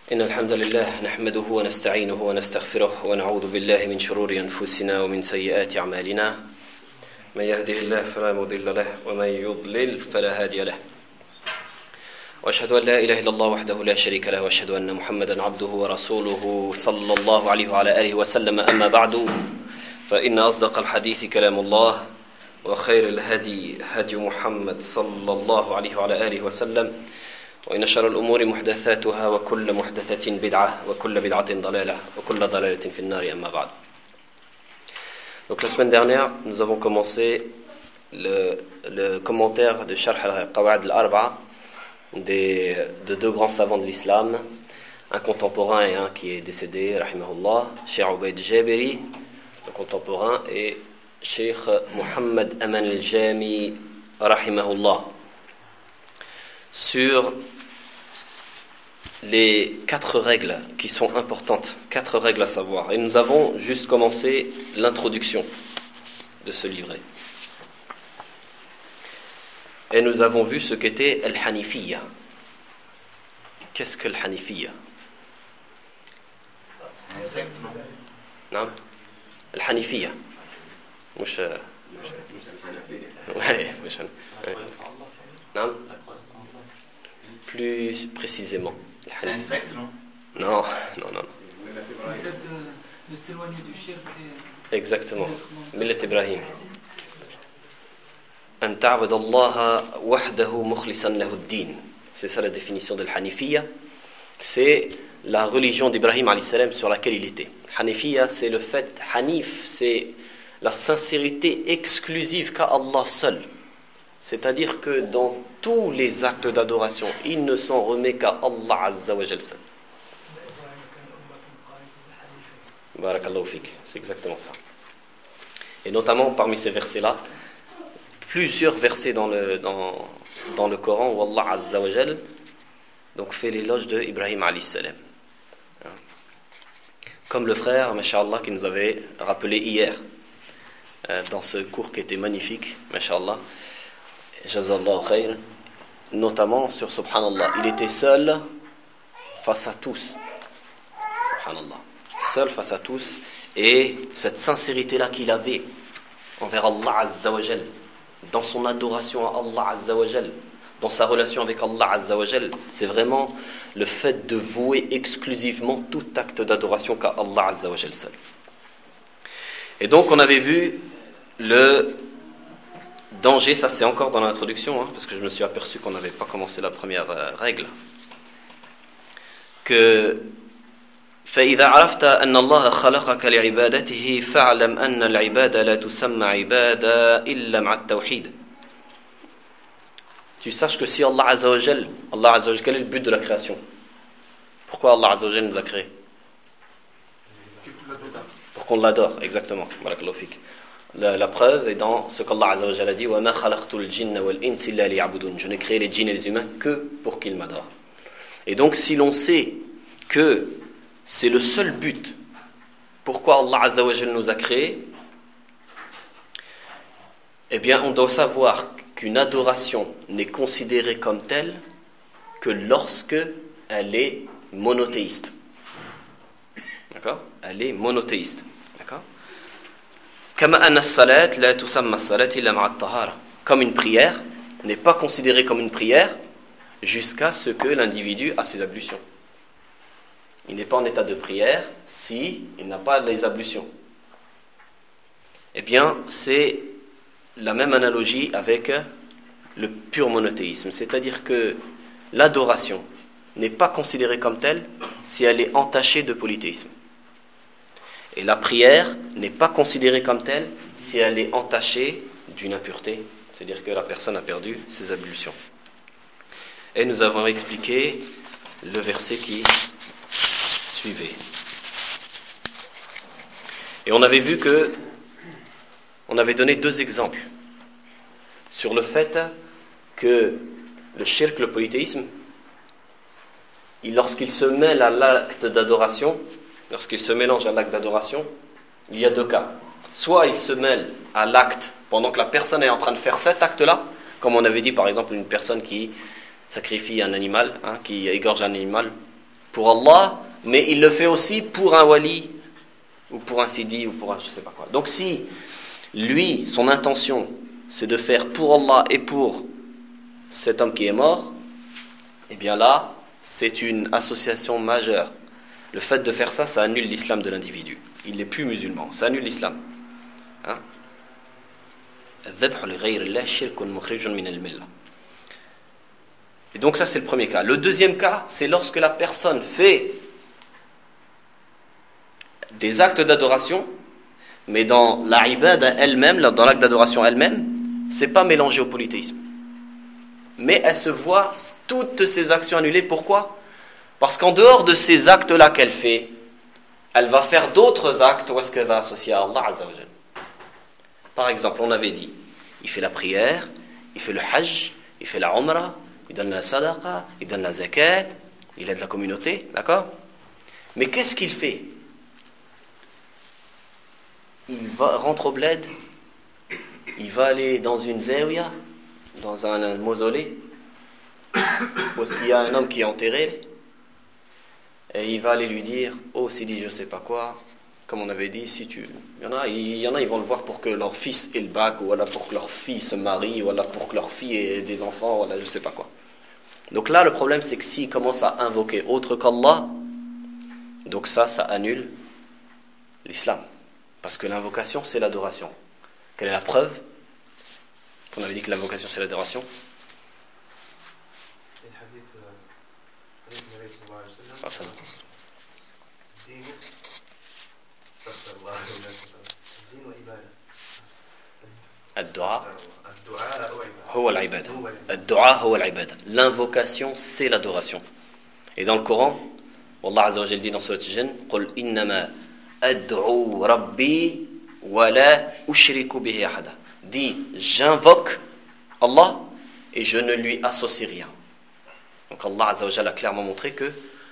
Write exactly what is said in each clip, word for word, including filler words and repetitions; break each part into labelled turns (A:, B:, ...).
A: إن الحمد لله نحمده ونستعينه ونستغفره ونعوذ بالله من شرور أنفسنا ومن سيئات أعمالنا من يهده الله فلا مضل له ومن يضلل فلا هادي له وأشهد أن لا إله إلا الله وحده لا شريك له وأشهد أن محمدا عبده ورسوله صلى الله عليه وعلى آله وسلم أما بعد فإن أصدق الحديث كلام الله وخير الهدي هدي محمد صلى الله عليه وعلى آله وسلم وإن شر الأمور محدثاتها وكل محدثة بدعة وكل بدعة ضلالة وكل ضلالة في النار أما بعد. Donc la semaine dernière, nous avons commencé le, le commentaire de Sharh al-Qawa'id al-Arba'a de deux grands savants de l'islam, un contemporain et un qui est décédé, rahimahullah, Cheikh Ubayd Jabiri, le contemporain, et Cheikh Muhammad Aman al-Jami, rahimahullah, sur les quatre règles qui sont importantes, quatre règles à savoir. Et nous avons juste commencé l'introduction de ce livret. Et nous avons vu ce qu'était Al-Hanifiyya. Qu'est-ce que Al-Hanifiyya?
B: C'est un secte, non?
A: Non? Al-Hanifiyya. مش ouais, مش non? Plus précisément.
B: C'est un secte, non?
A: Non, non, non.
C: C'est le fait de, de s'éloigner du shirk et...
A: Exactement. Millat Ibrahim. An ta'bud Allah wahdahu mukhlisan lahu ad-din. C'est ça la définition de l'Hanifiyya. C'est la religion d'Ibrahim alayhi salam sur laquelle il était. Hanifiyya, c'est le fait, Hanif, c'est la sincérité exclusive qu'a Allah seul. C'est-à-dire que dans tous les actes d'adoration, il ne s'en remet qu'à Allah Azza wa Jal seul. Barakallahu fik, c'est exactement ça. Et notamment parmi ces versets-là, plusieurs versets dans le, dans, dans le Coran où Allah Azza wa Jal donc fait l'éloge de Ibrahim alayhi salam. Comme le frère, masha'Allah, qui nous avait rappelé hier dans ce cours qui était magnifique, masha'Allah, Jazallahu khayr, notamment sur Subhanallah. Il était seul face à tous. Subhanallah. Seul face à tous. Et cette sincérité-là qu'il avait envers Allah Azza wa Jal, dans son adoration à Allah Azza wa Jal, dans sa relation avec Allah Azza wa Jal, c'est vraiment le fait de vouer exclusivement tout acte d'adoration qu'à Allah Azza wa Jal seul. Et donc on avait vu le danger, ça c'est encore dans l'introduction, hein, parce que je me suis aperçu qu'on n'avait pas commencé la première euh, règle, que فإذا عرفت أن الله خلقك لعبادته فاعلم أن العبادة لا تسمى عبادة إلا مع التوحيد. Tu saches que si Allah Azza wa Jal, Allah Azza wa Jal, quel est le but de la création? Pourquoi Allah Azza wa Jal nous a créés? Pour qu'on l'adore, exactement. Barakallahu fik. La, la preuve est dans ce qu'Allah Azza wa Jalla dit: وَمَا خَلَقْتُ الْجِنَّ وَالْإِنسِ إِلَّا لِيَعْبُدُونِ. Je n'ai créé les djinns et les humains que pour qu'ils m'adorent. Et donc, si l'on sait que c'est le seul but pourquoi Allah Azza wa Jalla nous a créés, eh bien, on doit savoir qu'une adoration n'est considérée comme telle que lorsque elle est monothéiste. D'accord? Elle est monothéiste. D'accord? Comme une prière n'est pas considérée comme une prière jusqu'à ce que l'individu a ses ablutions. Il n'est pas en état de prière si il n'a pas les ablutions. Eh bien, c'est la même analogie avec le pur monothéisme. C'est-à-dire que l'adoration n'est pas considérée comme telle si elle est entachée de polythéisme. Et la prière n'est pas considérée comme telle si elle est entachée d'une impureté, c'est-à-dire que la personne a perdu ses ablutions. Et nous avons expliqué le verset qui suivait. Et on avait vu que on avait donné deux exemples sur le fait que le shirk, le polythéisme, lorsqu'il se mêle à l'acte d'adoration, lorsqu'il se mélange à l'acte d'adoration, il y a deux cas. Soit il se mêle à l'acte pendant que la personne est en train de faire cet acte-là, comme on avait dit par exemple une personne qui sacrifie un animal, hein, qui égorge un animal pour Allah, mais il le fait aussi pour un wali, ou pour un sidi, ou pour un je sais pas quoi. Donc si lui, son intention, c'est de faire pour Allah et pour cet homme qui est mort, eh bien là, c'est une association majeure. Le fait de faire ça, ça annule l'islam de l'individu. Il n'est plus musulman, ça annule l'islam. Hein? Et donc ça c'est le premier cas. Le deuxième cas, c'est lorsque la personne fait des actes d'adoration, mais dans la ibada elle-même, dans l'acte d'adoration elle-même, c'est pas mélangé au polythéisme. Mais elle se voit toutes ces actions annulées. Pourquoi? Parce qu'en dehors de ces actes-là qu'elle fait, elle va faire d'autres actes où est-ce qu'elle va associer à Allah Azza wa Jal. Par exemple, on avait dit, il fait la prière, il fait le hajj, il fait la umrah, il donne la sadaqa, il donne la zakat, il aide la communauté, d'accord? Mais qu'est-ce qu'il fait? Il va rentre au bled, il va aller dans une zawiya, dans un, un mausolée, où est-ce qu'il y a un homme qui est enterré, et il va aller lui dire, oh Sidi je sais pas quoi, comme on avait dit, si tu, il y en a, il y en a ils vont le voir pour que leur fils ait le bac, ou voilà pour que leur fille se marie, ou voilà pour que leur fille ait des enfants, voilà je sais pas quoi. Donc là le problème c'est que s'il commence à invoquer autre qu'Allah, donc ça, ça annule l'islam. Parce que l'invocation, c'est l'adoration. Quelle est la preuve qu'on avait dit que l'invocation, c'est l'adoration? L'invocation, c'est l'adoration. Et dans le Coran, Allah Azza wa Jalla dit dans Surat Al-Jinn, قُلْ إِنَّمَا أَدْعُوا رَبِّي وَلَا أُشْرِكُ بِهِ أَحَدًا. Dit, j'invoque Allah et je ne lui associe rien. Donc Allah Azza wa Jalla a clairement montré que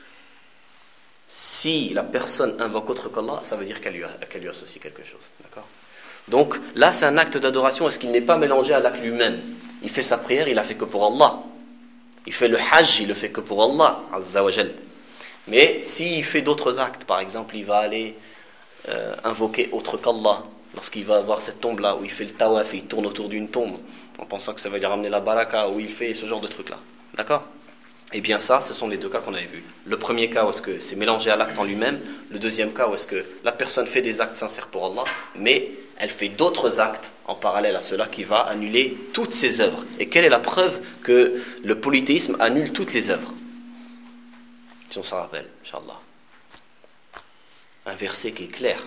A: si la personne invoque autre qu'Allah, ça veut dire qu'elle lui, qu'elle lui associe quelque chose. D'accord? Donc là, c'est un acte d'adoration. Est-ce qu'il n'est pas mélangé à l'acte lui-même? Il fait sa prière, il la fait que pour Allah. Il fait le hajj, il le fait que pour Allah Azza wa Jalla. Mais s'il fait d'autres actes, par exemple, il va aller euh, invoquer autre qu'Allah, lorsqu'il va voir cette tombe-là, où il fait le tawaf, il tourne autour d'une tombe, en pensant que ça va lui ramener la baraka, où il fait ce genre de trucs-là. D'accord? Eh bien ça, ce sont les deux cas qu'on avait vus. Le premier cas où est-ce que c'est mélangé à l'acte en lui-même, le deuxième cas où est-ce que la personne fait des actes sincères pour Allah, mais elle fait d'autres actes en parallèle à cela qui va annuler toutes ses œuvres. Et quelle est la preuve que le polythéisme annule toutes les œuvres? Si on s'en rappelle, Inch'Allah. Un verset qui est clair.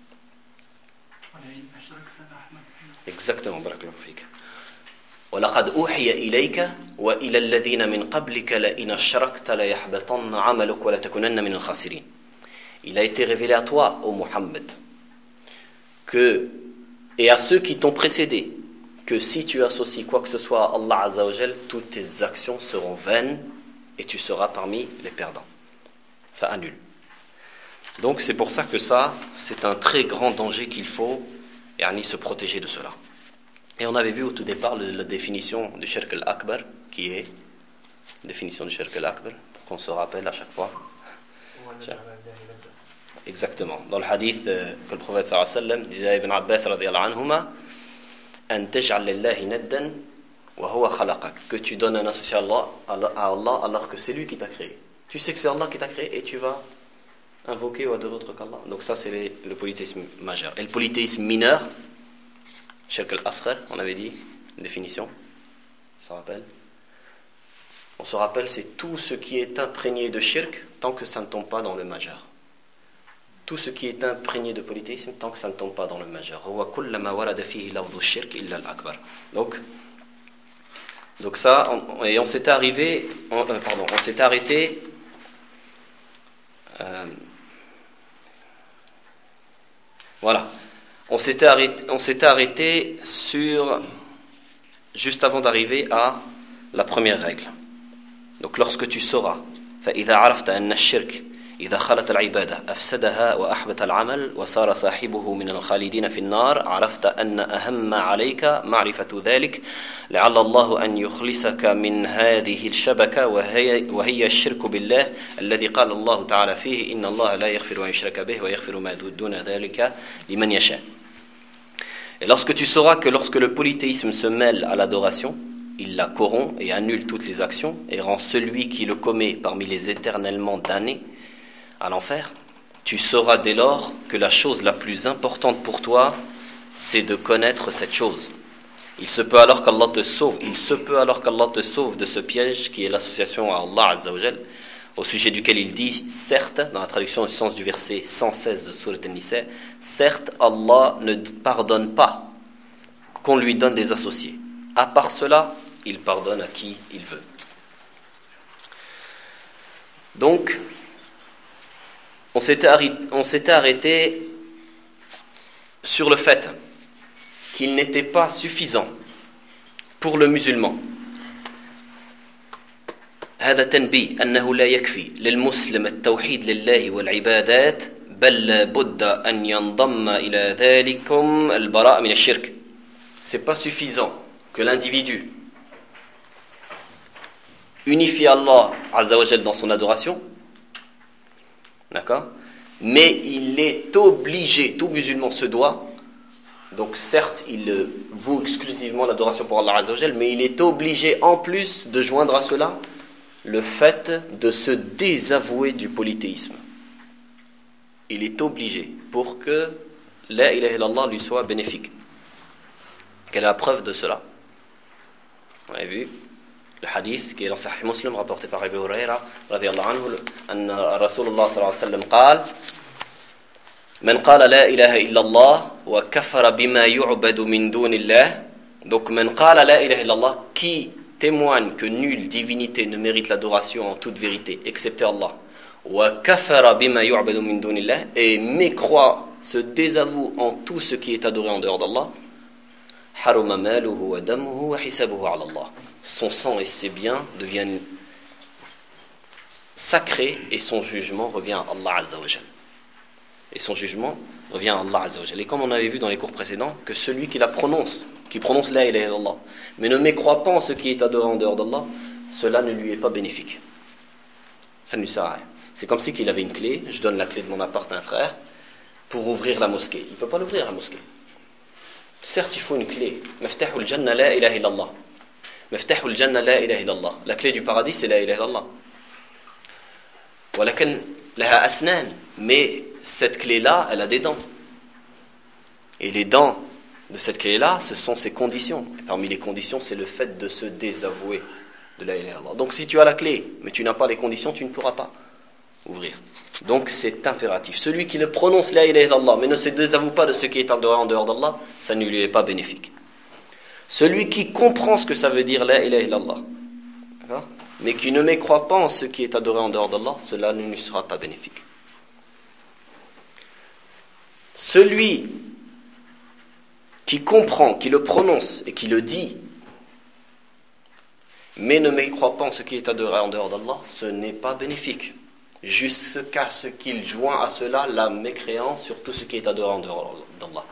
A: Exactement, barakallahu fik. وَلَقَدْ أُوحِيَ إِلَيْكَ وَإِلَى الَّذِينَ مِنْ قَبْلِكَ لَئِنْ أَشْرَكْتَ لَيَحْبَطَنَّ عَمَلُكَ وَلَتَكُونَنَّ مِنَ الْخَاسِرِينَ. Il a été révélé à toi, ô Muhammad, que, et à ceux qui t'ont précédé, que si tu associes quoi que ce soit à Allah Azza wa Jal, toutes tes actions seront vaines et tu seras parmi les perdants. Ça annule. Donc c'est pour ça que ça, c'est un très grand danger qu'il faut yani, se protéger de cela. Et on avait vu au tout départ la, la définition du Shirk al-Akbar, qui est définition du Shirk al-Akbar, pour qu'on se rappelle à chaque fois. Exactement. Dans le hadith euh, que le prophète sallallahu alayhi wa sallam disait à Ibn Abbas radiyallahu anhuma, an taj'al lillahi naddan wa huwa khalaqak, que tu donnes un associé à Allah, à Allah alors que c'est lui qui t'a créé. Tu sais que c'est Allah qui t'a créé et tu vas invoquer ou adorer autre qu'Allah. Donc ça c'est les, le polythéisme majeur. Et le polythéisme mineur, Shirk al-Asghar, on avait dit, une définition, on se rappelle. On se rappelle, c'est tout ce qui est imprégné de shirk tant que ça ne tombe pas dans le majeur. Tout ce qui est imprégné de polythéisme tant que ça ne tombe pas dans le majeur. Donc, donc ça, on, et on s'était arrivé, on, euh, pardon, on s'était arrêté. Euh, voilà, on s'était arrêté, on s'était arrêté sur juste avant d'arriver à la première règle. Donc, lorsque tu sauras, فإذا عرفت أن الشرك إذا خلت العبادة أفسدها وأحبط العمل وصار صاحبه من الخالدين في النار عرفت أن أهم عليك معرفة ذلك لعل الله أن يخلصك من هذه الشبكة وهي, وهي الشرك بالله الذي قال الله تعالى فيه إن الله لا يغفر أن يشرك به ويغفر ما دون ذلك لمن يشاء. Et lorsque tu sauras que lorsque le polythéisme se mêle à l'adoration, il la corrompt et annule toutes les actions et rend celui qui le commet parmi les éternellement damnés à l'enfer, tu sauras dès lors que la chose la plus importante pour toi, c'est de connaître cette chose. Il se peut alors qu'Allah te sauve, il se peut alors qu'Allah te sauve de ce piège qui est l'association à Allah Azza wa Jal, au sujet duquel il dit, certes, dans la traduction du sens du verset cent seize de Sourate An-Nisa, certes, Allah ne pardonne pas qu'on lui donne des associés. À part cela, il pardonne à qui il veut. Donc, on s'était arrêté, on s'était arrêté sur le fait qu'il n'était pas suffisant pour le musulman. هذا تنبيه أنه لا يكفي للمسلم التوحيد لله والعبادات بل لابد أن ينضم إلى ذلكم البراء من الشرك. C'est pas suffisant que l'individu unifie Allah Azza wa Jal dans son adoration, d'accord, mais il est obligé, tout musulman se doit, donc certes il voue exclusivement l'adoration pour Allah Azza wa Jal, mais il est obligé en plus de joindre à cela le fait de se désavouer du polythéisme. Il est obligé pour que la ilaha illallah lui soit bénéfique. Quelle est la preuve de cela? On a vu le hadith qui est dans Sahih Muslim rapporté par Abu Huraira radiyallahu anhu, anna Rasulullah sallallahu alayhi wa sallam قال من قال لا إله إلا الله وكفر بما يعبد من دون الله. Donc من قال لا إله إلا الله, qui témoigne que nulle divinité ne mérite l'adoration en toute vérité excepté Allah, وكفر بما يعبد من دون الله, et mécroit, se désavoue en tout ce qui est adoré en dehors d'Allah, حرم ماله ودمه وحسابه على الله. Son sang et ses biens deviennent sacrés et son jugement revient à Allah Azza wa Jal. Et son jugement revient à Allah Azza wa Jal. Et comme on avait vu dans les cours précédents, que celui qui la prononce, qui prononce la ilaha illallah, mais ne mécroit pas en ce qui est adoré en dehors d'Allah, cela ne lui est pas bénéfique. Ça ne lui sert à rien. C'est comme si qu'il avait une clé, je donne la clé de mon appart à un frère, pour ouvrir la mosquée. Il ne peut pas l'ouvrir la mosquée. Certes, il faut une clé. Maftahul Jannah la ilaha illallah. Maftahul Jannah la ilaha illallah. La clé du paradis, c'est la ilaha illallah. Walakin laha asnan. Mais cette clé-là, elle a des dents. Et les dents de cette clé-là, ce sont ses conditions. Et parmi les conditions, c'est le fait de se désavouer de la ilaha illallah. Donc si tu as la clé, mais tu n'as pas les conditions, tu ne pourras pas ouvrir. Donc c'est impératif. Celui qui ne prononce la ilaha illallah, mais ne se désavoue pas de ce qui est en dehors, en dehors d'Allah, ça ne lui est pas bénéfique. Celui qui comprend ce que ça veut dire la ilaha illallah, d'accord, mais qui ne mécroit pas en ce qui est adoré en dehors d'Allah, cela ne lui sera pas bénéfique. Celui qui comprend, qui le prononce et qui le dit, mais ne mécroit pas en ce qui est adoré en dehors d'Allah, ce n'est pas bénéfique. Jusqu'à ce qu'il joint à cela la mécréance sur tout ce qui est adoré en dehors d'Allah.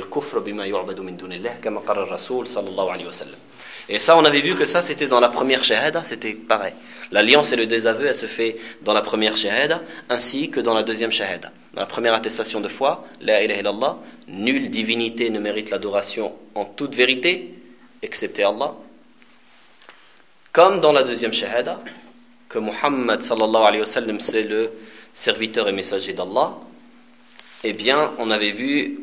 A: Et ça, on avait vu que ça, c'était dans la première shahada, c'était pareil. L'alliance et le désaveu, elle se fait dans la première shahada, ainsi que dans la deuxième shahada. Dans la première attestation de foi, la ilaha illallah, nulle divinité ne mérite l'adoration en toute vérité, excepté Allah. Comme dans la deuxième shahada, que Muhammad sallallahu alayhi wa sallam, c'est le serviteur et messager d'Allah, eh bien, on avait vu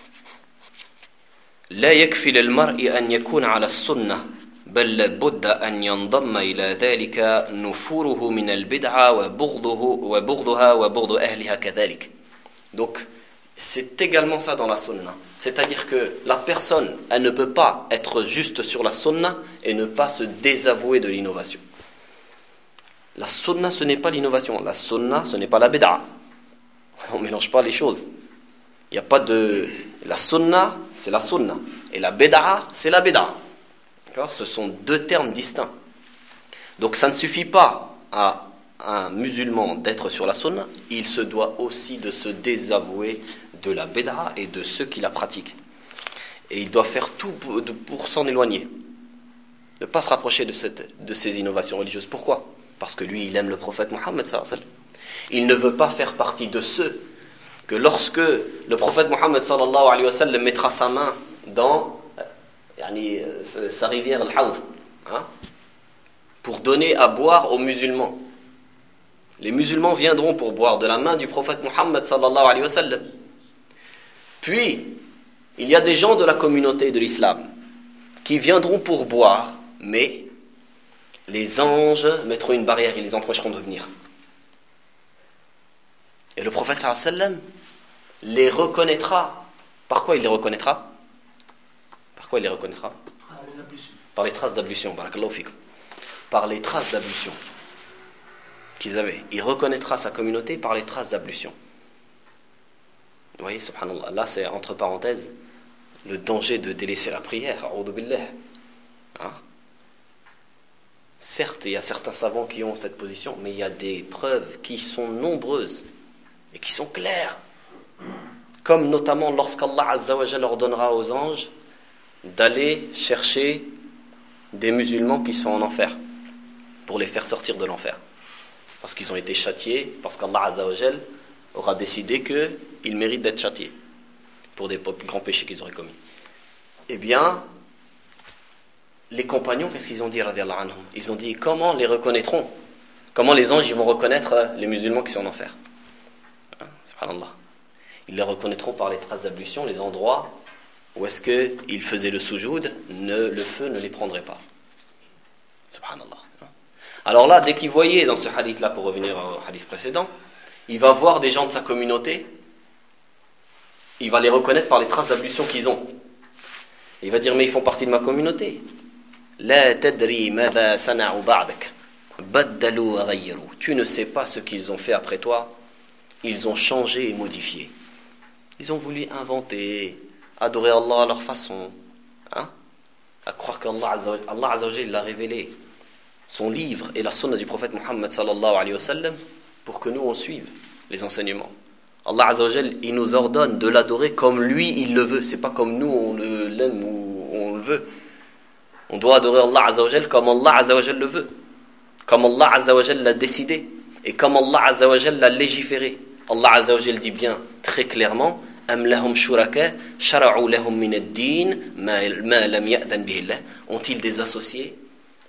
A: لا يكفي للمرء أن يكون على السنة بل لابد أن ينضم إلى ذلك نفوره من البدعة وبغضه وبغضها وبغض أهلها كذلك. Donc, c'est également ça dans la sunna. C'est-à-dire que la personne, elle ne peut pas être juste sur la sunna et ne pas se désavouer de l'innovation. La sunna, ce n'est pas l'innovation. La sunna, ce n'est pas la bid'a. On ne mélange pas les choses. Il n'y a pas de... La sunna, c'est la sunna. Et la bid'a, c'est la bid'a. D'accord ? Ce sont deux termes distincts. Donc ça ne suffit pas à un musulman d'être sur la sunna, il se doit aussi de se désavouer de la bid'a et de ceux qui la pratiquent. Et il doit faire tout pour, pour s'en éloigner. Ne pas se rapprocher de, cette, de ces innovations religieuses. Pourquoi? Parce que lui, il aime le prophète Mohammed sallallahu alayhi wa sallam. Il ne veut pas faire partie de ceux que lorsque le prophète Mohammed sallallahu alayhi wa sallam mettra sa main dans yani, sa rivière al-Hawd, hein, pour donner à boire aux musulmans. Les musulmans viendront pour boire de la main du prophète Mohammed sallallahu alayhi wa sallam. Puis, il y a des gens de la communauté de l'islam qui viendront pour boire, mais les anges mettront une barrière, ils les empêcheront de venir. Et le prophète sallallahu alayhi wa sallam les reconnaîtra. Par quoi il les reconnaîtra? Par quoi il les reconnaîtra? Par les traces d'ablution. Barakallahu fikum. Par les traces d'ablution qu'ils avaient. Il reconnaîtra sa communauté par les traces d'ablution. Vous voyez, subhanallah. Là, c'est entre parenthèses le danger de délaisser la prière. A'udhu billah. Hein? Certes, il y a certains savants qui ont cette position, mais il y a des preuves qui sont nombreuses et qui sont claires. Comme notamment lorsqu'Allah Azza wa Jalla ordonnera aux anges d'aller chercher des musulmans qui sont en enfer pour les faire sortir de l'enfer. Parce qu'ils ont été châtiés, parce qu'Allah Azza wa Jalla aura décidé qu'ils méritent d'être châtiés pour des grands péchés qu'ils auraient commis. Eh bien, les compagnons, qu'est-ce qu'ils ont dit, radiallahu anhum? Ils ont dit, comment les reconnaîtront? Comment les anges ils vont reconnaître les musulmans qui sont en enfer? Hein, subhanallah. Ils les reconnaîtront par les traces d'ablution, les endroits où est-ce qu'ils faisaient le soujoud, ne, le feu ne les prendrait pas. Subhanallah. Alors là, dès qu'il voyait dans ce hadith-là, pour revenir au hadith précédent, il va voir des gens de sa communauté, il va les reconnaître par les traces d'ablution qu'ils ont. Il va dire, mais ils font partie de ma communauté. La tadri madha sana'u ba'dak. Baddalu wa ghayyaru. Tu ne sais pas ce qu'ils ont fait après toi. Ils ont changé et modifié. Ils ont voulu inventer, adorer Allah à leur façon, hein? À croire qu'Allah Azza Allah Azza wa Jalla l'a révélé, son livre et la sunna du prophète Mohammed sallallahu alayhi wa sallam, pour que nous on suive les enseignements. Allah Azza wa Jalla, il nous ordonne de l'adorer comme lui il le veut, c'est pas comme nous on l'aime ou on le veut. On doit adorer Allah Azza wa Jalla comme Allah Azza wa Jalla le veut, comme Allah Azza wa Jalla l'a décidé et comme Allah Azza wa Jalla l'a légiféré. Allah Azza wa Jalla dit bien très clairement, am lahum shuraka shara'u lahum min ad-din ma lam ya'dan bihi Allah. Ont-ils des associés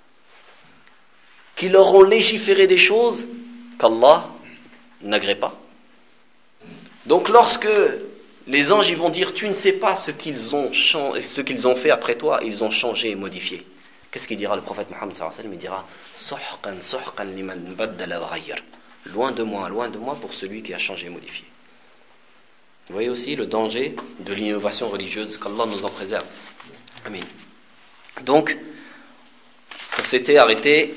A: qui leur ont légiféré des choses qu'Allah n'agrée pas? Donc lorsque les anges ils vont dire tu ne sais pas ce qu'ils ont ce qu'ils ont fait après toi, ils ont changé et modifié. Qu'est-ce qu'il dira le prophète Mohammed sallallahu alayhi wa sallam? Il dira suhqan suhqan liman baddala wa ghayyar. Loin de moi, loin de moi pour celui qui a changé et modifié. Vous voyez aussi le danger de l'innovation religieuse, qu'Allah nous en préserve. Amin. Donc, on s'était arrêté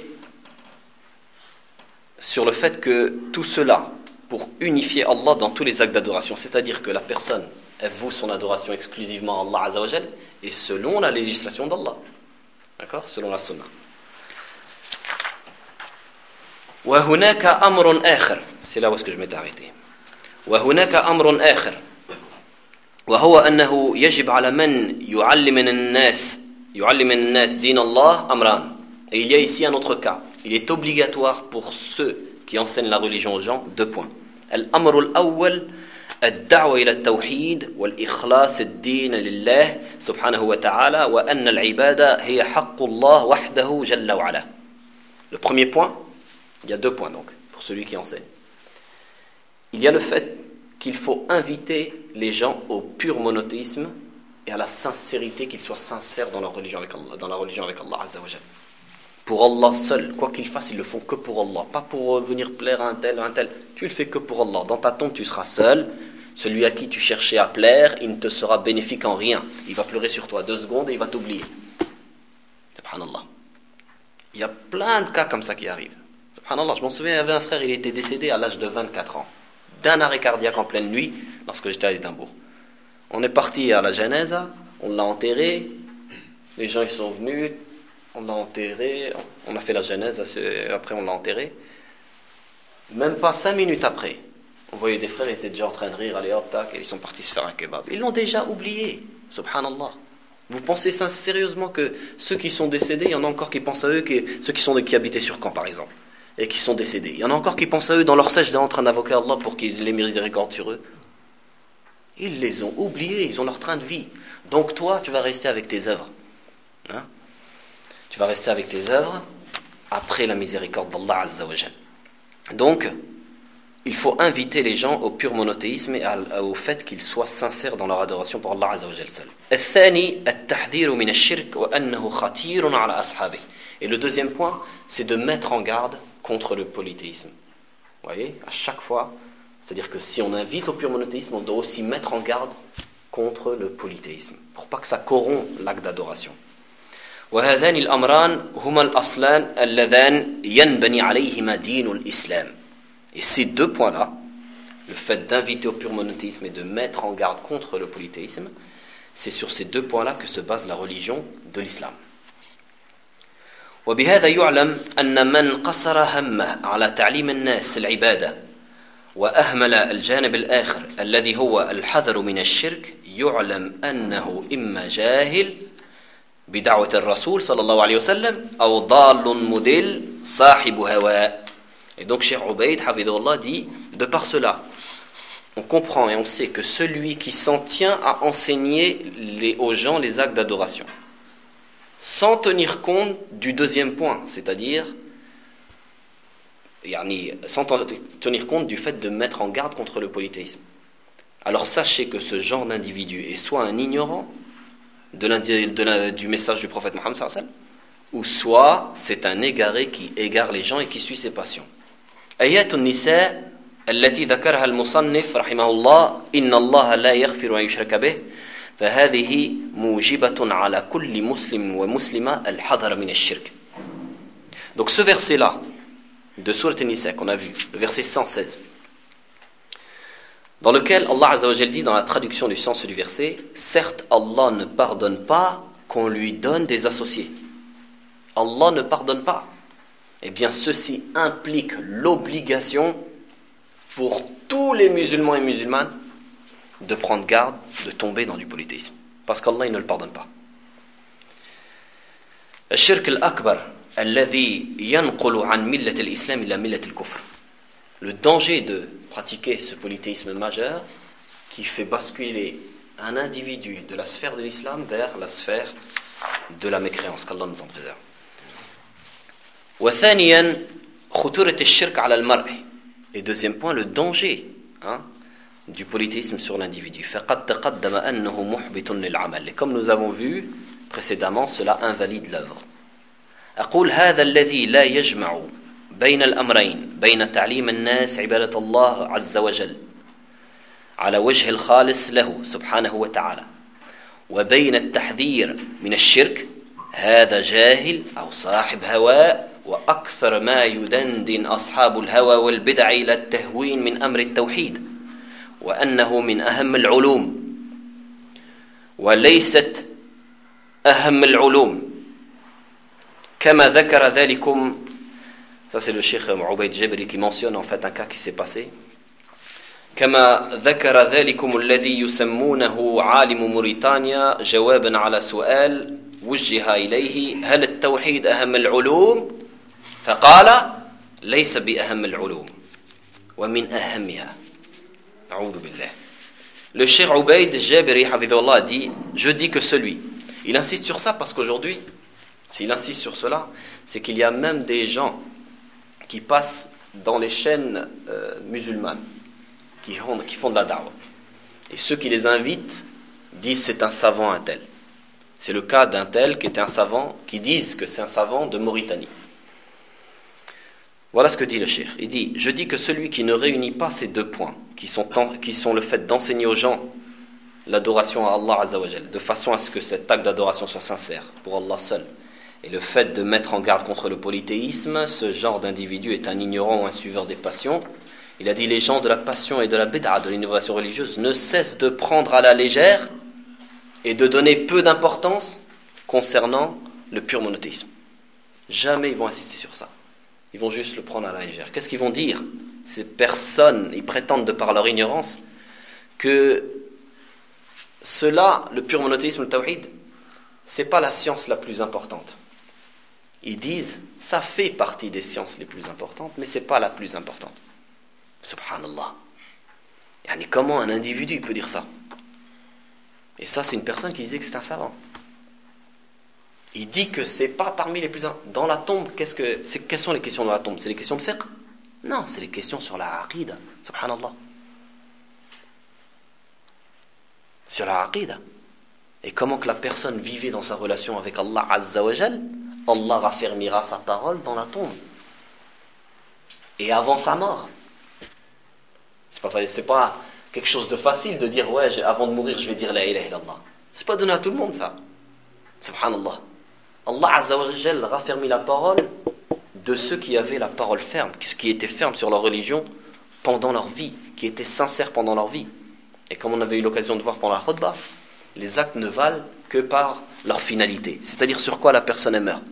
A: sur le fait que tout cela, pour unifier Allah dans tous les actes d'adoration, c'est-à-dire que la personne, elle voue son adoration exclusivement à Allah Azza wa Jal, et selon la législation d'Allah. D'accord? Selon la sunna. وهناك أمر آخر. C'est là où est-ce que je m'étais arrêté. وهناك أمر آخر وهو أنه يجب على من يعلم الناس يعلم الناس دين الله أمران. Et il y a ici un autre cas. Il est obligatoire pour ceux qui enseignent la religion aux gens deux points. الأمر الأول الدعوة إلى التوحيد والإخلاص الدين لله سبحانه وتعالى وأن العبادة هي حق الله وحده جل وعلا. Le premier point, il y a deux points donc pour celui qui enseigne. Il y a le fait qu'il faut inviter les gens au pur monothéisme et à la sincérité, qu'ils soient sincères dans leur religion avec Allah, dans la religion avec Allah Azza wa Jalla. Pour Allah seul, quoi qu'ils fassent, ils le font que pour Allah, pas pour venir plaire à un tel, à un tel. Tu le fais que pour Allah. Dans ta tombe, tu seras seul. Celui à qui tu cherchais à plaire, il ne te sera bénéfique en rien. Il va pleurer sur toi deux secondes et il va t'oublier. Subhanallah. Il y a plein de cas comme ça qui arrivent. Subhanallah, je m'en souviens, il y avait un frère, il était décédé à l'âge de vingt-quatre ans, d'un arrêt cardiaque en pleine nuit, lorsque j'étais à Édimbourg. On est parti à la genèse, on l'a enterré, les gens ils sont venus, on l'a enterré, on a fait la genèse, après on l'a enterré. Même pas cinq minutes après, on voyait des frères, ils étaient déjà en train de rire, allez hop, tac, et ils sont partis se faire un kebab. Ils l'ont déjà oublié, subhanallah. Vous pensez sérieusement que ceux qui sont décédés, il y en a encore qui pensent à eux, qui, ceux qui, sont, qui habitaient sur Caen par exemple, et qui sont décédés. Il y en a encore qui pensent à eux dans leur sajda en train d'invoquer Allah pour qu'ils aient miséricorde sur eux. Ils les ont oubliés, ils ont leur train de vie. Donc toi, tu vas rester avec tes œuvres. Hein? Tu vas rester avec tes œuvres après la miséricorde d'Allah Azza wa Jal. Donc, il faut inviter les gens au pur monothéisme et au fait qu'ils soient sincères dans leur adoration pour Allah Azza wa Jal seul. Et le deuxième point, c'est de mettre en garde contre le polythéisme. Vous voyez, à chaque fois, c'est-à-dire que si on invite au pur monothéisme, on doit aussi mettre en garde contre le polythéisme, pour pas que ça corrompt l'acte d'adoration. وهذان الأمران هما الأصلان اللذان ينبني عليهما دين الإسلام. Et ces deux points-là, le fait d'inviter au pur monothéisme et de mettre en garde contre le polythéisme, c'est sur ces deux points-là que se base la religion de l'islam. وبهذا يعلم أن من قصر همه على تعليم الناس العبادة وأهمل الجانب الآخر الذي هو الحذر من الشرك يعلم أنه إما جاهل بدعوة الرسول صلى الله عليه وسلم أو ضال مضل صاحب هواء. Et donc Cheikh Ubayd Hafidhullah dit, de par cela, on comprend et on sait que celui qui s'en tient à enseigner les, aux gens les actes d'adoration, sans tenir compte du deuxième point, c'est-à-dire yani, sans tenir compte du fait de mettre en garde contre le polythéisme. Alors sachez que ce genre d'individu est soit un ignorant de de la, du message du prophète Mohammed sallallahu alayhi wa sallam, ou soit c'est un égaré qui égare les gens et qui suit ses passions. آيات النساء التي ذكرها المصنف رحمه الله إن الله لا يغفر أن يشرك به فهذه موجبة على كل مسلم ومسلمة الحذر من الشرك. Donc ce verset-là de Sourate An-Nisa qu'on a vu, le verset cent seize, dans lequel Allah Azza wa Jal dit dans la traduction du sens du verset, certes Allah ne pardonne pas qu'on lui donne des associés. Allah ne pardonne pas. Eh bien, ceci implique l'obligation pour tous les musulmans et musulmanes de prendre garde de tomber dans du polythéisme. Parce qu'Allah, il ne le pardonne pas. الشرك الأكبر الذي ينقل عن ملة الإسلام إلى ملة الكفر. Le danger de pratiquer ce polythéisme majeur qui fait basculer un individu de la sphère de l'islam vers la sphère de la mécréance, qu'Allah nous en préserve. وثانيا خطورة الشرك على المرء. Et deuxième point, le danger hein, du polythéisme sur l'individu. فقد تقدم أنه محبط للعمل. Et comme nous avons vu précédemment, cela invalide l'œuvre. أقول هذا الذي لا يجمع بين الأمرين بين تعليم الناس عبادة الله عز وجل على وجه الخالص له سبحانه وتعالى وبين التحذير من الشرك هذا جاهل أو صاحب هواء وأكثر ما يدندن أصحاب الهوى والبدع إلى التهوين من أمر التوحيد وأنه من أهم العلوم وليست أهم العلوم كما ذكر ذلكم. Ça c'est le Cheikh Ubayd Jabri qui mentionne en fait un cas qui s'est passé. كما ذكر ذلكم الذي يسمونه عالم موريتانيا جوابا على سؤال وجه إليه هل التوحيد أهم العلوم؟ فقال ليس بأهم العلوم ومن أهمها. أعوذ بالله. Le Cheikh Ubayd Jabri Hafidhullah dit, je dis que celui, il insiste sur ça parce qu'aujourd'hui, s'il insiste sur cela, c'est qu'il y a même des gens qui passent dans les chaînes euh, musulmanes, qui font, qui font de la da'wah. Et ceux qui les invitent disent c'est un savant un tel. C'est le cas d'un tel qui était un savant, qui disent que c'est un savant de Mauritanie. Voilà ce que dit le cheikh. Il dit, je dis que celui qui ne réunit pas ces deux points, qui sont, qui sont le fait d'enseigner aux gens l'adoration à Allah Azza wa Jal, de façon à ce que cet acte d'adoration soit sincère, pour Allah seul, et le fait de mettre en garde contre le polythéisme, ce genre d'individu est un ignorant ou un suiveur des passions. Il a dit, les gens de la passion et de la bid'a, de l'innovation religieuse, ne cessent de prendre à la légère et de donner peu d'importance concernant le pur monothéisme. Jamais ils vont insister sur ça. Ils vont juste le prendre à la légère. Qu'est-ce qu'ils vont dire? ces personnes, ils prétendent de par leur ignorance que cela, le pur monothéisme, le tawhid, c'est pas la science la plus importante. Ils disent, ça fait partie des sciences les plus importantes, mais c'est pas la plus importante. Subhanallah. Yani, comment un individu peut dire ça? Et ça, c'est une personne qui disait que c'est un savant. Il dit que c'est pas parmi les plus... Dans la tombe, qu'est-ce que... c'est... quelles sont les questions dans la tombe? C'est les questions de fiqh? Non, c'est les questions sur la aqida. Subhanallah. Sur la aqida. Et comment que la personne vivait dans sa relation avec Allah Azza wa Jal, Allah raffermira sa parole dans la tombe. Et avant sa mort. C'est pas, c'est pas quelque chose de facile de dire, ouais, avant de mourir, je vais dire la ilaha illallah. C'est pas donné à tout le monde, ça. Subhanallah. Allah Azza wa Jal raffermit la parole de ceux qui avaient la parole ferme, qui étaient fermes sur leur religion pendant leur vie, qui étaient sincères pendant leur vie. Et comme on avait eu l'occasion de voir pendant la khutbah, les actes ne valent que par leur finalité, c'est-à-dire sur quoi la personne meurt.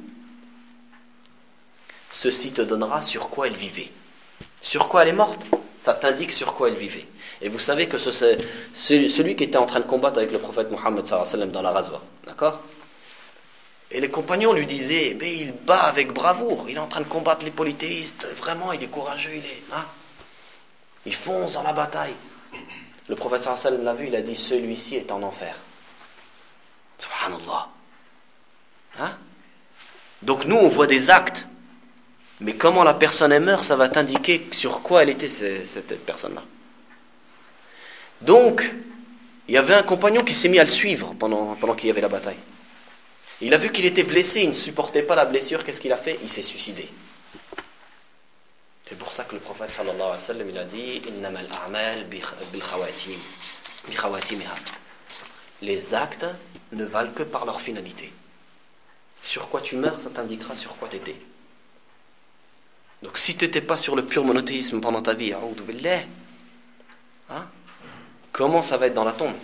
A: Ceci te donnera sur quoi elle vivait. Sur quoi elle est morte, ça t'indique sur quoi elle vivait. Et vous savez que ce, c'est celui qui était en train de combattre avec le prophète Mohammed sallallahu alayhi wa sallam dans la Ghazwa, d'accord? Et les compagnons lui disaient, mais il bat avec bravoure, il est en train de combattre les polythéistes, vraiment il est courageux, il est, hein? Il fonce dans la bataille. Le prophète sallallahu alayhi wa sallam l'a vu, il a dit, celui-ci est en enfer. Subhanallah. Hein? Donc nous on voit des actes, mais comment la personne est meurt, ça va t'indiquer sur quoi elle était cette personne-là. Donc, il y avait un compagnon qui s'est mis à le suivre pendant, pendant qu'il y avait la bataille. Il a vu qu'il était blessé, il ne supportait pas la blessure, qu'est-ce qu'il a fait? Il s'est suicidé. C'est pour ça que le prophète sallallahu alayhi wa sallam, il a dit innamal a'mal bil khawatim, bi khawatimiha. Les actes ne valent que par leur finalité. Sur quoi tu meurs, ça t'indiquera sur quoi tu étais. Donc si tu n'étais pas sur le pur monothéisme pendant ta vie, a'oudhu billah, hein, comment ça va être dans la tombe?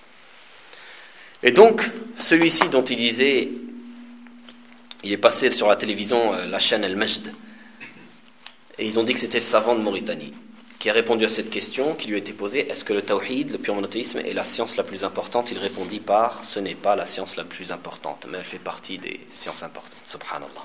A: Et donc, celui-ci dont il disait, il est passé sur la télévision, la chaîne Al-Majd, et ils ont dit que c'était le savant de Mauritanie, qui a répondu à cette question qui lui a été posée, est-ce que le tawhid, le pur monothéisme, est la science la plus importante? Il répondit par, ce n'est pas la science la plus importante, mais elle fait partie des sciences importantes, subhanallah.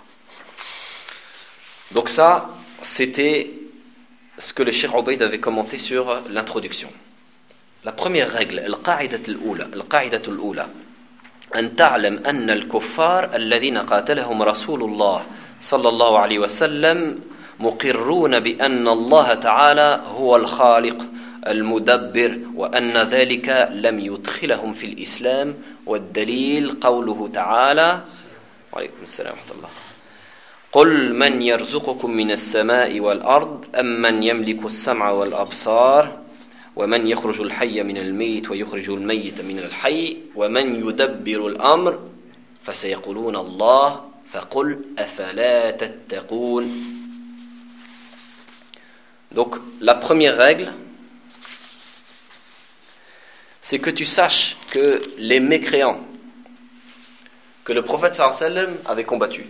A: Donc ça, c'était ce que le Cheikh Ubayd avait commenté sur l'introduction. La première règle, القاعدة الأولى القاعدة الأولى أن تعلم أن الكفار الذين قاتلهم رسول الله صلى الله عليه وسلم مقرون بأن الله تعالى هو الخالق المدبر وأن ذلك لم يدخلهم في الإسلام والدليل قوله تعالى وعليكم السلام ورحمة الله قل من يرزقكم من السماء والأرض أم من يملك السمع والأبصار ومن يخرج الحي من الميت ويخرج الميت من الحي ومن يدبر الأمر فسيقولون الله فقل أفلا تتقون. Donc la première règle, c'est que tu saches que les mécréants que le prophète sallallahu alayhi wa sallam avait combattus,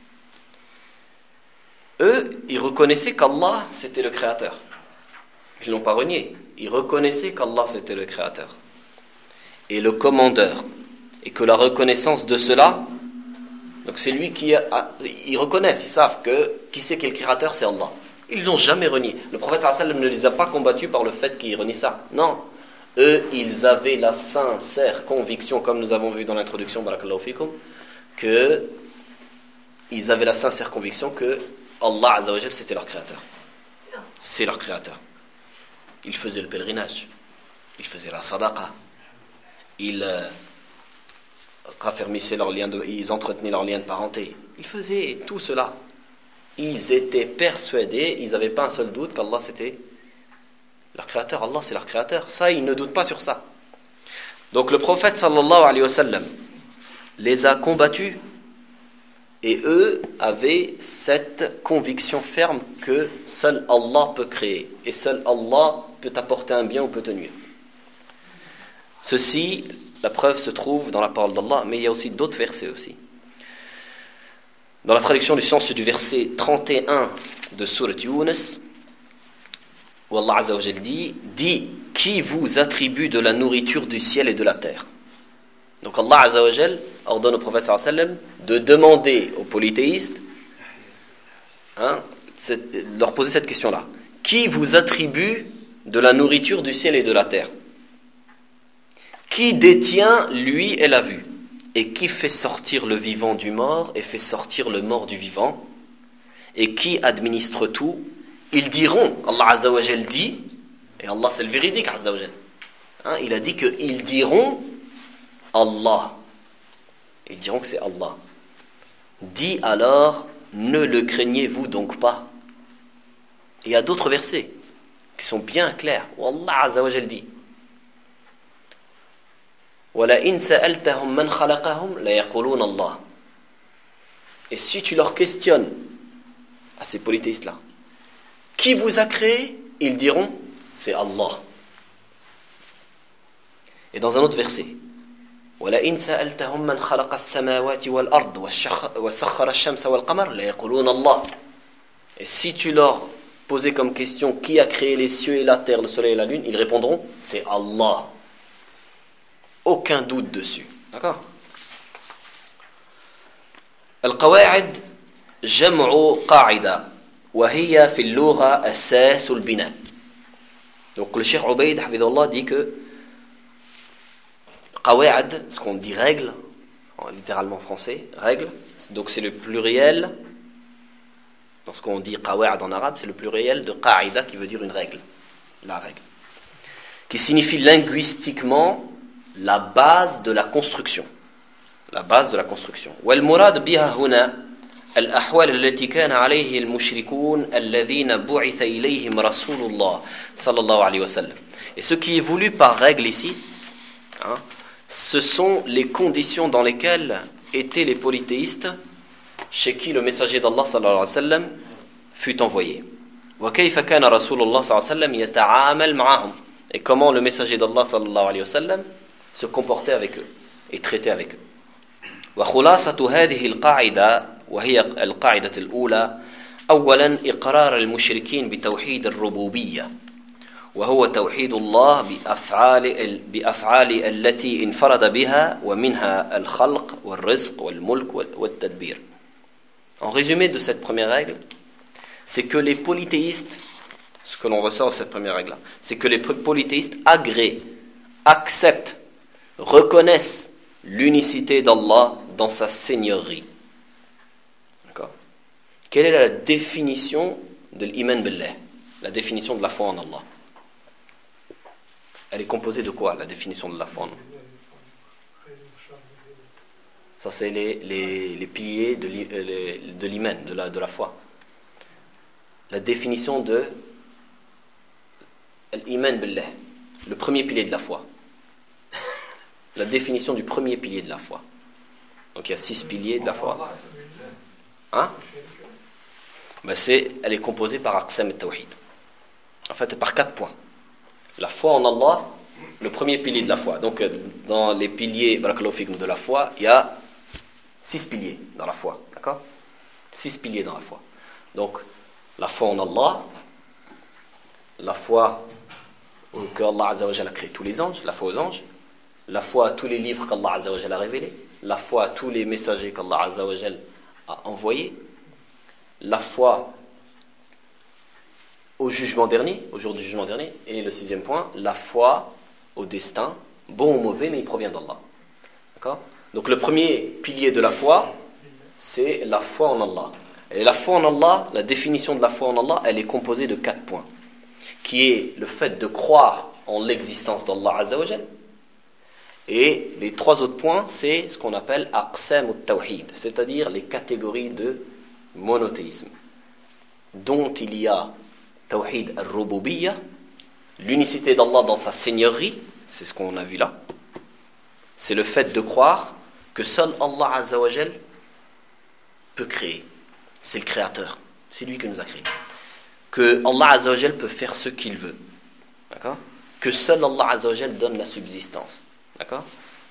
A: eux, ils reconnaissaient qu'Allah c'était le créateur. Ils ne l'ont pas renié. Ils reconnaissaient qu'Allah c'était le créateur et le commandeur, et que la reconnaissance de cela, donc c'est lui qui a, ils reconnaissent, ils savent que qui c'est qui est le créateur, c'est Allah. Ils ne l'ont jamais renié. Le prophète sallallahu alayhi wa sallam ne les a pas combattus par le fait qu'ils renient ça. Non, eux ils avaient la sincère conviction, comme nous avons vu dans l'introduction, barakallahu fikum, que ils avaient la sincère conviction que Allah Azza wa Jal c'était leur créateur. C'est leur créateur. Ils faisaient le pèlerinage, ils faisaient la sadaqa, ils euh, raffermissaient leurs liens, de, ils entretenaient leurs liens de parenté, ils faisaient tout cela. Ils étaient persuadés, ils n'avaient pas un seul doute qu'Allah c'était leur créateur. Allah c'est leur créateur, ça ils ne doutent pas sur ça. Donc le prophète sallallahu alayhi wa sallam les a combattus et eux avaient cette conviction ferme que seul Allah peut créer et seul Allah peut t'apporter un bien ou peut te nuire. Ceci, la preuve se trouve dans la parole d'Allah, mais il y a aussi d'autres versets aussi. Dans la traduction du sens du verset trente et un de Sourate Yunus, où Allah Azza wa Jal dit, dit qui vous attribue de la nourriture du ciel et de la terre. Donc Allah Azza wa Jal ordonne au prophète sallallahu alayhi wa sallam de demander aux polythéistes, hein, cette, leur poser cette question-là. Qui vous attribue de la nourriture du ciel et de la terre? Qui détient l'ouïe et la vue? Et qui fait sortir le vivant du mort et fait sortir le mort du vivant? Et qui administre tout? Ils diront, Allah Azza wa Jal dit, et Allah c'est le véridique Azza wa Jal, hein, il a dit qu'ils diront Allah. Ils diront que c'est Allah. Dit alors, ne le craignez-vous donc pas? Et il y a d'autres versets qui sont bien clairs où Allah Azza wa Jal dit وَلَئِنْ سَأَلْتَهُمْ مَنْ خَلَقَهُمْ لَيَقُولُونَ اللَّهِ. Et si tu leur questionnes à ces polythéistes-là, qui vous a créé? Ils diront, c'est Allah. Et dans un autre verset, وَلَئِنْ سَأَلْتَهُمْ مَنْ خَلَقَ السَّمَاوَاتِ وَالْأَرْضِ وَسَخَّرَ الشَّمْسَ وَالْقَمَرَ لَيَقُولُونَ اللَّهِ. Et si tu leur posais comme question, qui a créé les cieux et la terre, le soleil et la lune, ils répondront, c'est Allah. Aucun doute dessus. D'accord? القواعد جمع قاعدة وهي في اللغة أساس البناء. Donc le Cheikh Ubayd hafidhahullah dit que qawaid, ce qu'on dit règle, littéralement français, règle, donc c'est le pluriel. Dans ce qu'on dit qawaid en arabe, c'est le pluriel de qaida qui veut dire une règle, la règle, qui signifie linguistiquement la base de la construction. La base de la construction. والمراد بها هنا الأحوال التي كان عليه المشركون الذين بعث إليهم رسول الله صلى الله عليه وسلم. Et ce qui est voulu par règle ici, hein, ce sont les conditions dans lesquelles étaient les polythéistes chez qui le messager d'Allah sallallahu alayhi wa sallam fut envoyé. وكيف كان رسول الله صلى الله عليه وسلم يتعامل معهم. Et comment le messager d'Allah sallallahu alayhi wa sallam se comporter avec eux et traiter avec eux. وخلاصة هذه القاعدة وهي القاعدة الأولى أولا إقرار المشركين بتوحيد الربوبية وهو توحيد الله بأفعال بأفعال التي انفرد بها ومنها الخلق والرزق والملك والتدبير. En résumé de cette première règle, c'est que les polythéistes, ce que l'on ressort de cette première règle-là, c'est que les polythéistes agréent, acceptent, reconnaissent l'unicité d'Allah dans sa seigneurie. D'accord? Quelle est la définition de l'iman billah? La définition de la foi en Allah. Elle est composée de quoi, la définition de la foi en Allah? Ça, c'est les, les, les piliers de, de l'iman, de la, de la foi. La définition de l'iman billah, le premier pilier de la foi. La définition du premier pilier de la foi. Donc il y a six piliers de la foi. Hein? Ben c'est, elle est composée par aqsam al-tawhid. En fait, par quatre points. La foi en Allah, le premier pilier de la foi. Donc dans les piliers barakallahu fikum de la foi, il y a six piliers dans la foi. D'accord? Six piliers dans la foi. Donc la foi en Allah, la foi que Allah Azza wa Jalla a créé tous les anges, la foi aux anges, la foi à tous les livres qu'Allah Azza wa Jalla a révélés, la foi à tous les messagers qu'Allah Azza wa Jalla a envoyés, la foi au jugement dernier, au jour du jugement dernier, et le sixième point, la foi au destin, bon ou mauvais, mais il provient d'Allah. D'accord? Donc le premier pilier de la foi, c'est la foi en Allah. Et la foi en Allah, la définition de la foi en Allah, elle est composée de quatre points, qui est le fait de croire en l'existence d'Allah Azza wa Jalla. Et les trois autres points, c'est ce qu'on appelle aqsam al-tawhid, c'est-à-dire les catégories de monothéisme, dont il y a tawhid al-rububiyya, l'unicité d'Allah dans sa seigneurie, c'est ce qu'on a vu là. C'est le fait de croire que seul Allah Azza wa Jal peut créer. C'est le créateur, c'est lui qui nous a créés. Que Allah Azza wa Jal peut faire ce qu'il veut. D'accord? Que seul Allah Azza wa Jal donne la subsistance. D'accord?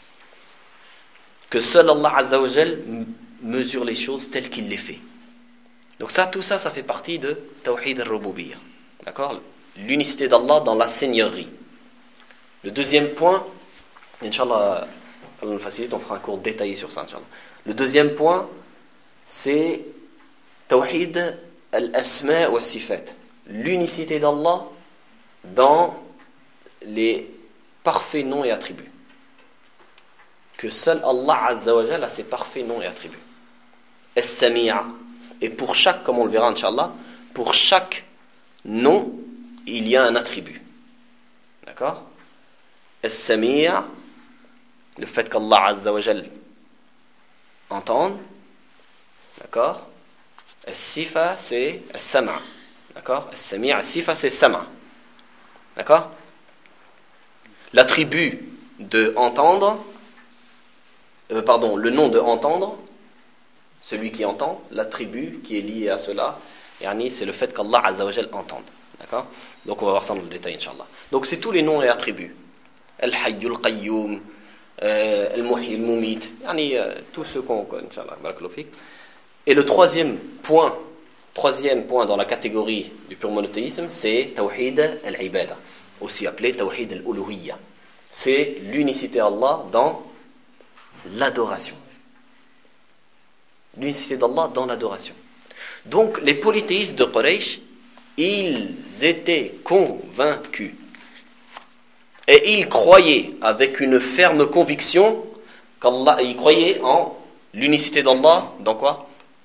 A: Que seul Allah Azza wa Jal mesure les choses telles qu'il les fait. Donc ça, tout ça, ça fait partie de Tawhid al-Rububiyya. D'accord? l'unicité d'Allah dans la seigneurie. Le deuxième point, Inch'Allah, Allah nous facilite, on fera un cours détaillé sur ça, Inch'Allah. Le deuxième point, c'est Tawhid al-Asma wa Sifat, l'unicité d'Allah dans les parfaits noms et attributs. Que seul Allah Azza wa Jalla a ses parfaits noms et attributs. As-Sami'a. Et pour chaque, comme on le verra, Inch'Allah, pour chaque nom, il y a un attribut. D'accord? As-Sami'a, le fait qu'Allah Azza wa Jalla entende. D'accord? As-Sifa, c'est As-Sam'a. D'accord? As-Sami'a, As-Sifa, c'est Sam'a. D'accord? L'attribut de entendre, euh, pardon, le nom de entendre, celui qui entend, l'attribut qui est lié à cela, yani, c'est le fait qu'Allah Azza wa Jal entende. D'accord? Donc on va voir ça dans le détail, Inch'Allah. Donc c'est tous les noms et attributs. Al-Hayy, Al-Qayyum, euh, Al-Muhyi, Al-Mumit, yani, euh, tous ceux qu'on connaît, Inch'Allah. Barakallahu fik. Et le troisième point, troisième point dans la catégorie du pur monothéisme, c'est Tawhid al-Ibada, aussi appelé Tawhid al-Uluhiyya. C'est l'unicité d'Allah dans l'adoration. L'unicité d'Allah dans l'adoration. Donc les polythéistes de Quraysh, ils étaient convaincus et ils croyaient avec une ferme conviction qu'Allah, ils croyaient en l'unicité d'Allah dans quoi?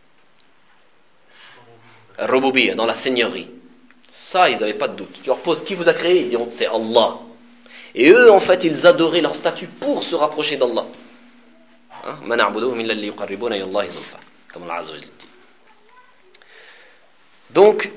A: Rububiyya, dans la seigneurie. Ça, ils n'avaient pas de doute. Tu leur poses qui vous a créé, ils diront c'est Allah. Et eux, en fait, ils adoraient leur statut pour se rapprocher d'Allah. Comme Allah Azza wa Jalla dit. Donc,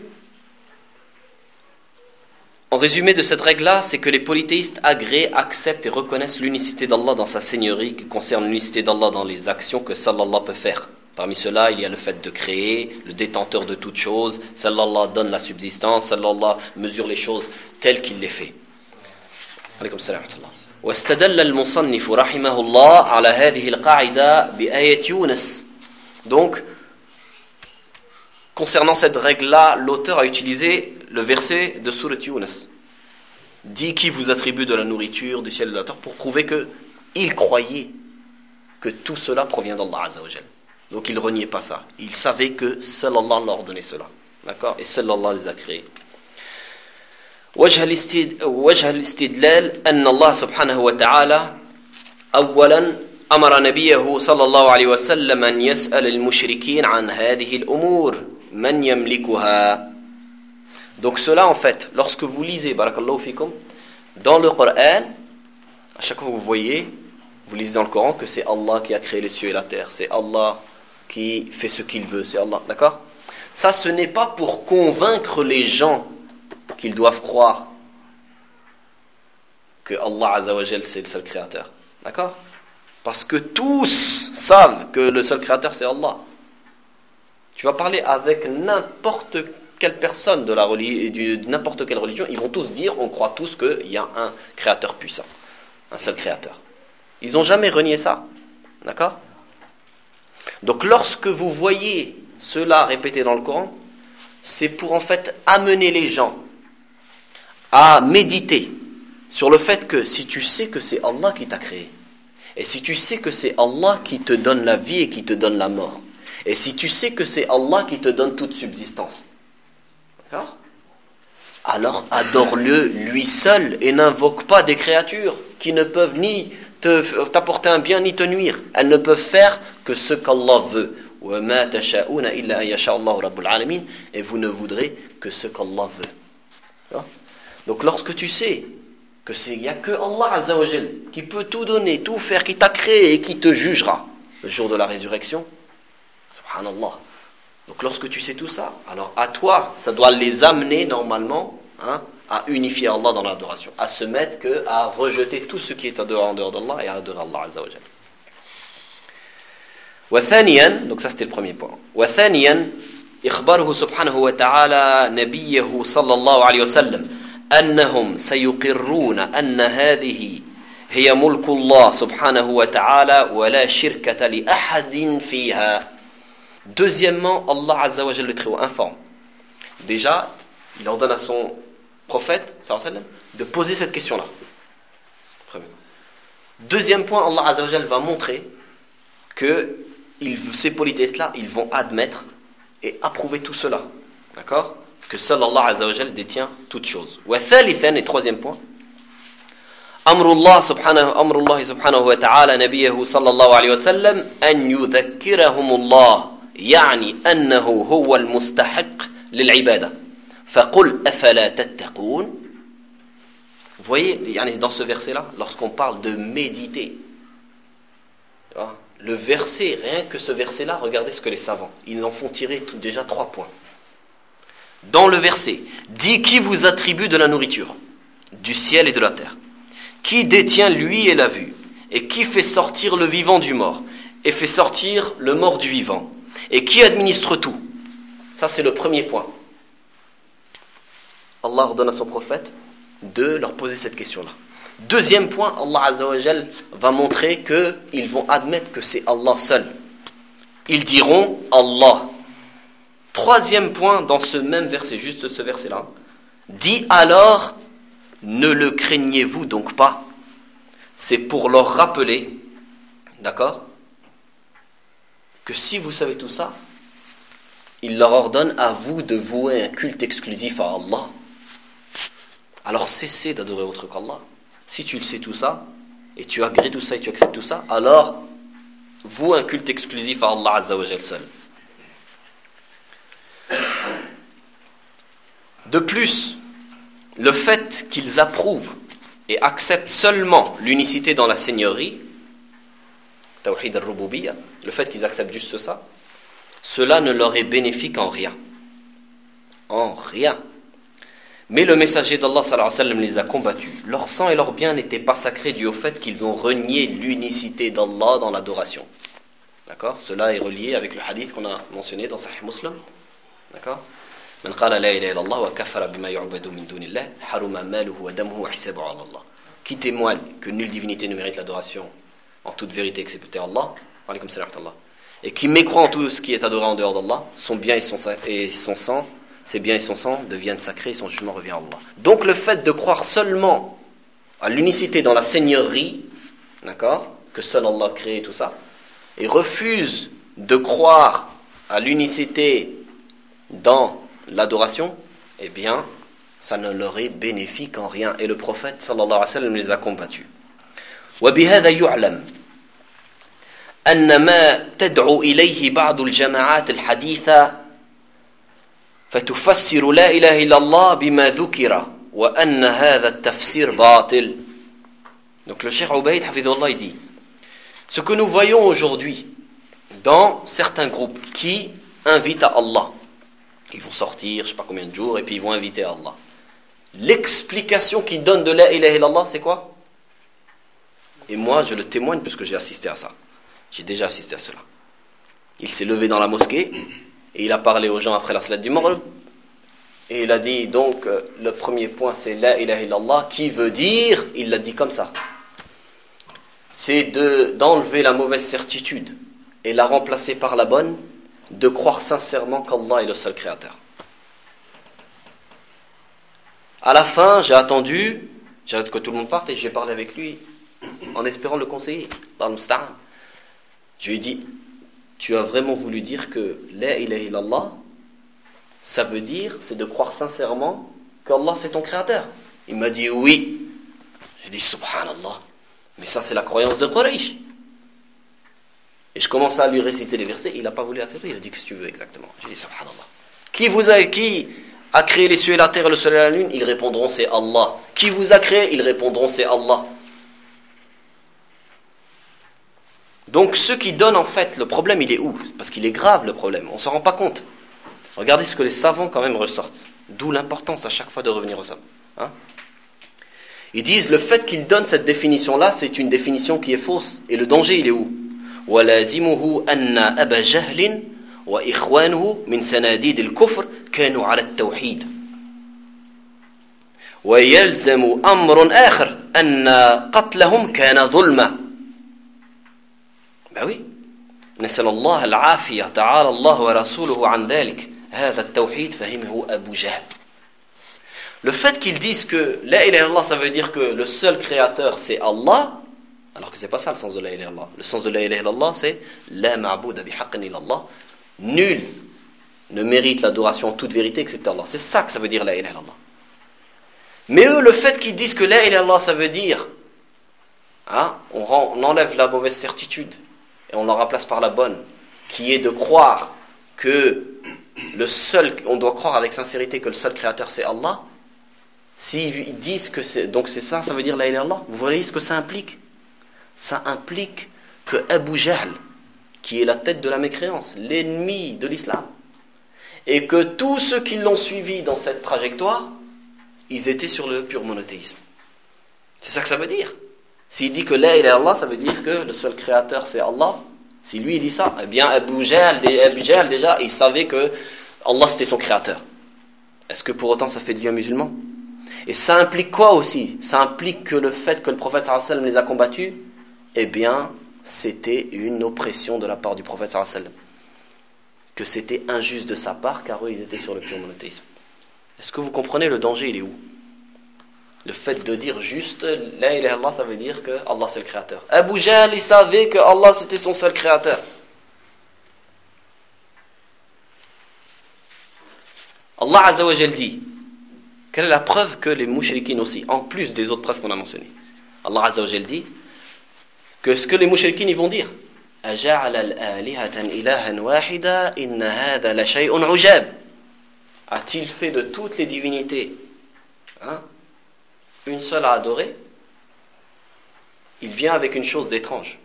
A: en résumé de cette règle-là, c'est que les polythéistes agréent, acceptent et reconnaissent l'unicité d'Allah dans sa seigneurie, qui concerne l'unicité d'Allah dans les actions que seul Allah peut faire. Parmi ceux-là, il y a le fait de créer, le détenteur de toutes choses, seul Allah donne la subsistance, seul Allah mesure les choses telles qu'il les fait. Alaykoum salam wa rahmatullah. واستدل المصنف رحمه الله على هذه القاعدة بآية يونس. Donc, concernant cette règle-là, l'auteur a utilisé le verset de Sourate Yunus. Dit qui vous attribue de la nourriture, du ciel et de la terre, pour prouver qu'il croyait que tout cela provient d'Allah Azza wa Jalla. Donc il ne reniait pas ça. Il savait que seul Allah leur donnait cela. D'accord? Et seul Allah les a créés. وجه الاستدلال أن الله سبحانه وتعالى أولا أمر نبيه صلى الله عليه وسلم أن يسأل المشركين عن هذه الأمور من يملكها. Donc cela en fait, lorsque vous lisez barakallahu fikum dans le Coran, à chaque fois que vous voyez, vous lisez dans le Coran que c'est Allah qui a créé les cieux et la terre, c'est Allah qui fait ce qu'il veut, c'est Allah, d'accord? Ça, ce n'est pas pour convaincre les gens qu'ils doivent croire que Allah Azza wa Jal c'est le seul créateur, d'accord? Parce que tous savent que le seul créateur c'est Allah. Tu vas parler avec n'importe quelle personne de la religion, de n'importe quelle religion, ils vont tous dire, on croit tous qu'il y a un créateur puissant, un seul créateur. Ils n'ont jamais renié ça, d'accord? Donc lorsque vous voyez cela répété dans le Coran, c'est pour en fait amener les gens à méditer sur le fait que si tu sais que c'est Allah qui t'a créé, et si tu sais que c'est Allah qui te donne la vie et qui te donne la mort, et si tu sais que c'est Allah qui te donne toute subsistance, d'accord? Alors adore-le lui seul et n'invoque pas des créatures qui ne peuvent ni te, t'apporter un bien ni te nuire. Elles ne peuvent faire que ce qu'Allah veut. Et vous ne voudrez que ce qu'Allah veut. Donc lorsque tu sais que c'est il n'y a que Allah Azza wa Jal qui peut tout donner, tout faire, qui t'a créé et qui te jugera le jour de la résurrection, subhanallah. Donc lorsque tu sais tout ça, alors à toi, ça doit les amener normalement hein, à unifier Allah dans l'adoration, à se mettre que à rejeter tout ce qui est en dehors d'Allah et à adorer Allah Azza wa Jal. وثانيا, donc ça c'était le premier point. وثانيا إخباره سبحانه وتعالى نبيه صلى الله عليه وسلم أنهم سيقرون أن هذه هي ملك الله سبحانه وتعالى ولا شركة لأحد فيها. Deuxièmement, Allah Azza wa Jalla le Très-Haut informe. Déjà, il ordonne à son prophète, sallallahu alayhi wa sallam, de poser cette question-là. Premier. Deuxième point, Allah Azza wa Jal va montrer que ils, ces polythéistes-là, ils vont admettre et approuver tout cela. D'accord? Que seul Allah Azza wa Jal détient toutes choses. Wa thalithan, et troisième point, Amrullah subhanahu, Amrullah subhanahu wa ta'ala nabiyahu sallallahu alayhi wa sallam an yudhakkirahumullah يعني أنه هو المستحق للعبادة فقل أفلا تتقون. Vous voyez, dans ce verset-là, lorsqu'on parle de méditer, le verset, rien que ce verset-là, regardez ce que les savants, ils en font tirer déjà trois points. Dans le verset, dit qui vous attribue de la nourriture, du ciel et de la terre, qui détient l'ouïe et la vue, et qui fait sortir le vivant du mort, et fait sortir le mort du vivant, et qui administre tout. Ça, c'est le premier point. Allah ordonne à son prophète de leur poser cette question-là. Deuxième point, Allah Azza wa Jal va montrer qu'ils vont admettre que c'est Allah seul. Ils diront Allah. Troisième point, dans ce même verset, juste ce verset-là, dit alors, ne le craignez-vous donc pas. C'est pour leur rappeler, d'accord, que si vous savez tout ça, il leur ordonne à vous de vouer un culte exclusif à Allah. Alors cessez d'adorer autre qu'Allah. Si tu le sais tout ça, et tu agrées tout ça et tu acceptes tout ça, alors voue un culte exclusif à Allah Azza wa Jal seul. De plus, le fait qu'ils approuvent et acceptent seulement l'unicité dans la seigneurie, Tawhid al-Rububiyya, le fait qu'ils acceptent juste ça, cela ne leur est bénéfique en rien. En rien. Mais le messager d'Allah sallallahu alayhi wa sallam les a combattus. Leur sang et leur bien n'étaient pas sacrés dû au fait qu'ils ont renié l'unicité d'Allah dans l'adoration. D'accord? Cela est relié avec le hadith qu'on a mentionné dans Sahih Muslim. D'accord? Man qala la ilaha illallah wa kafara bima yu'badu min dunillah haruma maluhu wa damuhu wa hisabuhu ala Allah. Qui témoigne que nulle divinité ne mérite l'adoration en toute vérité excepté Allah. Wa alaykum salam wa rahmatullah. Et qui mécroit en tout ce qui est adoré en dehors d'Allah, son bien et son, et son sang, ses biens et son sang deviennent sacrés et son jugement revient à Allah. Donc le fait de croire seulement à l'unicité dans la seigneurie, d'accord, que seul Allah a créé tout ça, et refuse de croire à l'unicité dans l'adoration, eh bien, ça ne leur est bénéfique en rien. Et le prophète sallallahu alayhi wa sallam les a combattus. وبهذا يعلم أن ما تدعو إليه بعض الجماعات الحديثة فتفسر لا إله إلا الله بما ذكر وأن هذا التفسير باطل. Donc le Cheikh Ubayd hafidhullah dit, ce que nous voyons aujourd'hui dans certains groupes qui invitent à Allah, ils vont sortir je ne sais pas combien de jours et puis ils vont inviter à Allah, l'explication qu'ils donnent de la ilaha illallah c'est quoi? Et moi je le témoigne parce que j'ai assisté à ça. J'ai déjà assisté à cela. Il s'est levé dans la mosquée et il a parlé aux gens après la salat du Maghrib. Et il a dit donc euh, le premier point c'est la ilaha illallah qui veut dire, il l'a dit comme ça, c'est de, d'enlever la mauvaise certitude et la remplacer par la bonne, de croire sincèrement qu'Allah est le seul créateur. À la fin j'ai attendu, j'ai attendu que tout le monde parte et j'ai parlé avec lui en espérant le conseiller. Je lui ai dit, tu as vraiment voulu dire que la ilaha illallah, ça veut dire, c'est de croire sincèrement qu'Allah c'est ton créateur? Il m'a dit oui. J'ai dit subhanallah, mais ça c'est la croyance de Quraysh. Et je commençais à lui réciter les versets, il n'a pas voulu accepter, il a dit qu'est-ce que tu veux exactement? J'ai dit subhanallah. Qui vous a, qui a créé les cieux et la terre et le soleil et la lune? Ils répondront c'est Allah. Qui vous a créé? Ils répondront c'est Allah. Donc ceux qui donnent en fait, le problème il est où? Parce qu'il est grave le problème, on ne s'en rend pas compte. Regardez ce que les savants quand même ressortent. D'où l'importance à chaque fois de revenir aux savants. Hein? Ils disent le fait qu'ils donnent cette définition-là, c'est une définition qui est fausse. Et le danger il est où? وَلَازِمُهُ أَنَّ أَبَا جَهْلٍ وَإِخْوَانُهُ مِنْ سَنَادِيدِ الْكُفْرِ كَانُوا عَلَى التَّوْحِيدِ وَيَلْزَمُ أَمْرٌ آخر أَنَّ قَتْلَهُمْ كَانَ ظُلْمًا. Ben oui. نسأل الله العافية تعالى الله ورسوله عن ذلك. هذا التوحيد فهمه أبو جهل. Le fait qu'ils disent que la ilaha illallah, ça veut dire que le seul créateur c'est Allah, alors que c'est pas ça le sens de la ilaha illallah. Le sens de la ilaha illallah c'est la ma'bouda bihaqqin illallah. Nul ne mérite l'adoration en toute vérité excepté Allah. C'est ça que ça veut dire la ilaha illallah. Mais eux, le fait qu'ils disent que la ilaha illallah, ça veut dire, hein, on, rend, on enlève la mauvaise certitude et on la remplace par la bonne, qui est de croire que le seul, on doit croire avec sincérité que le seul créateur c'est Allah. S'ils disent que c'est, donc c'est ça, ça veut dire la ilaha illallah. Vous voyez ce que ça implique? Ça implique que Abu Jahl, qui est la tête de la mécréance, l'ennemi de l'islam, et que tous ceux qui l'ont suivi dans cette trajectoire, ils étaient sur le pur monothéisme. C'est ça que ça veut dire. S'il dit que la ilaha illallah, ça veut dire que le seul créateur c'est Allah. Si lui il dit ça, eh bien Abu Jahl, Abu Jahl déjà, il savait que Allah c'était son créateur. Est-ce que pour autant ça fait de lui un musulman? Et ça implique quoi aussi? Ça implique que le fait que le prophète sallallahu alayhi wa sallam les a combattus, eh bien c'était une oppression de la part du prophète sallallahu alayhi wa sallam. Que c'était injuste de sa part car eux ils étaient sur le pur monothéisme. Est-ce que vous comprenez le danger, il est où? Le fait de dire juste la ilaha illallah, ça veut dire que Allah c'est le créateur. Abu Jahl il savait que Allah c'était son seul créateur. Allah Azza wa Jal dit, quelle est la preuve que les mouchriquines aussi, en plus des autres preuves qu'on a mentionnées, Allah Azza wa Jal dit que ce que les mouchriquines ils vont dire, aja'ala al-alihatan ilahan wahida inna hadha la shay'un ujab. A-t-il fait de toutes les divinités, hein, une seule à adorer? Il vient avec une chose d'étrange.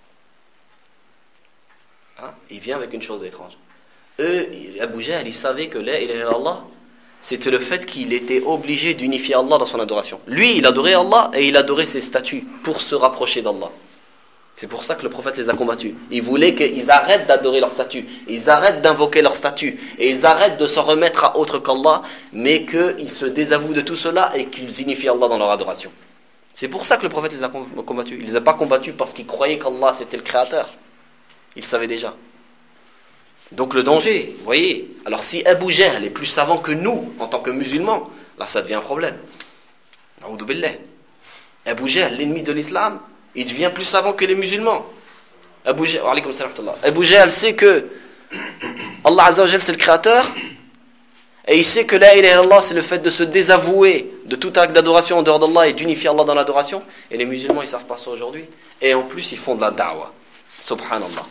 A: Hein? Il vient avec une chose d'étrange. Eux, Abu Jahl, il savait que la ilaha illallah, c'était le fait qu'il était obligé d'unifier Allah dans son adoration. Lui, il adorait Allah et il adorait ses statues pour se rapprocher d'Allah. C'est pour ça que le prophète les a combattus. Il voulait qu'ils arrêtent d'adorer leurs statues, ils arrêtent d'invoquer leurs statues, et ils arrêtent de s'en remettre à autre qu'Allah, mais qu'ils se désavouent de tout cela et qu'ils unifient Allah dans leur adoration. C'est pour ça que le prophète les a combattus. Il ne les a pas combattus parce qu'il croyait qu'Allah c'était le créateur. Il savait déjà. Donc le danger, vous voyez, alors si Abu Jahl est plus savant que nous, en tant que musulmans, là ça devient un problème. A'oudhu billah. Abu Jahl, l'ennemi de l'islam, il devient plus savant que les musulmans. Abu Jahl, Abu Jahl sait que Allah Azza wa Jal c'est le créateur, et il sait que la ilaha illallah c'est le fait de se désavouer de tout acte d'adoration en dehors d'Allah et d'unifier Allah dans l'adoration. Et les musulmans ils ne savent pas ça aujourd'hui, et en plus ils font de la da'wah. Subhanallah.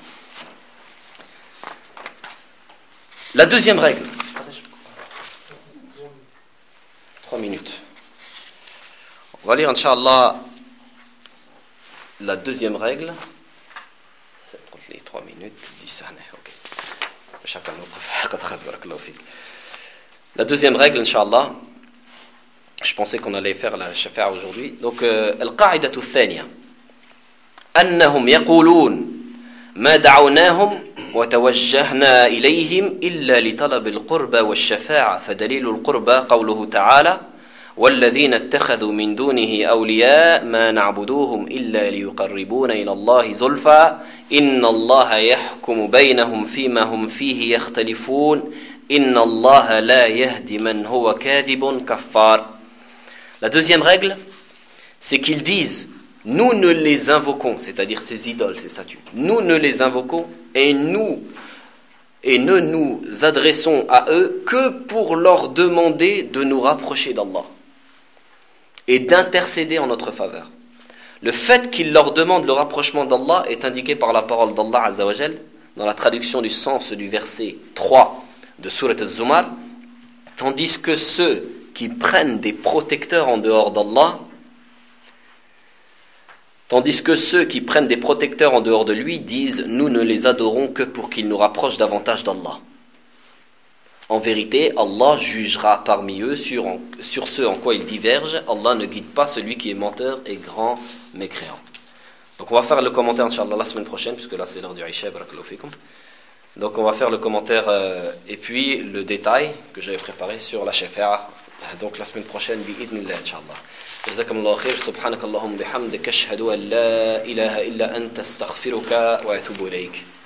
A: La deuxième règle. Trois minutes. On va lire Inch'Allah la deuxième règle. C'est les trois minutes, dix années. Ok. Chacun notre. La deuxième règle, Inch'Allah. Je pensais qu'on allait faire la shafa'a aujourd'hui. Donc, al-qa'idatu thaniya. Annahum yaqulun ما دعوناهم وتوجهنا إليهم إلا لطلب القربى والشفاعة فدليل القربى قوله تعالى والذين اتخذوا من دونه أولياء ما نعبدوهم إلا ليقربونا إلى الله زلفى إن الله يحكم بينهم فيما هم فيه يختلفون إن الله لا يهدي من هو كاذب كفار. La deuxième règle, c'est qu'ils disent nous ne les invoquons, c'est-à-dire ces idoles, ces statues. Nous ne les invoquons et nous et ne nous adressons à eux que pour leur demander de nous rapprocher d'Allah et d'intercéder en notre faveur. Le fait qu'ils leur demandent le rapprochement d'Allah est indiqué par la parole d'Allah Azza wa Jal dans la traduction du sens du verset trois de Surat Az-Zumar, tandis que ceux qui prennent des protecteurs en dehors d'Allah Tandis que ceux qui prennent des protecteurs en dehors de lui disent « Nous ne les adorons que pour qu'ils nous rapprochent davantage d'Allah ». En vérité, Allah jugera parmi eux sur, en, sur ceux en quoi ils divergent. Allah ne guide pas celui qui est menteur et grand mécréant. Donc on va faire le commentaire, Inch'Allah, la semaine prochaine, puisque là c'est l'heure du Isha, barakallahu fikum. Donc on va faire le commentaire euh, et puis le détail que j'avais préparé sur la shafa'a. Donc la semaine prochaine, bi'idnillah, Inch'Allah. جزاكم الله خير سبحانك اللهم بحمدك أشهد أن لا إله إلا أنت استغفرك وأتوب إليك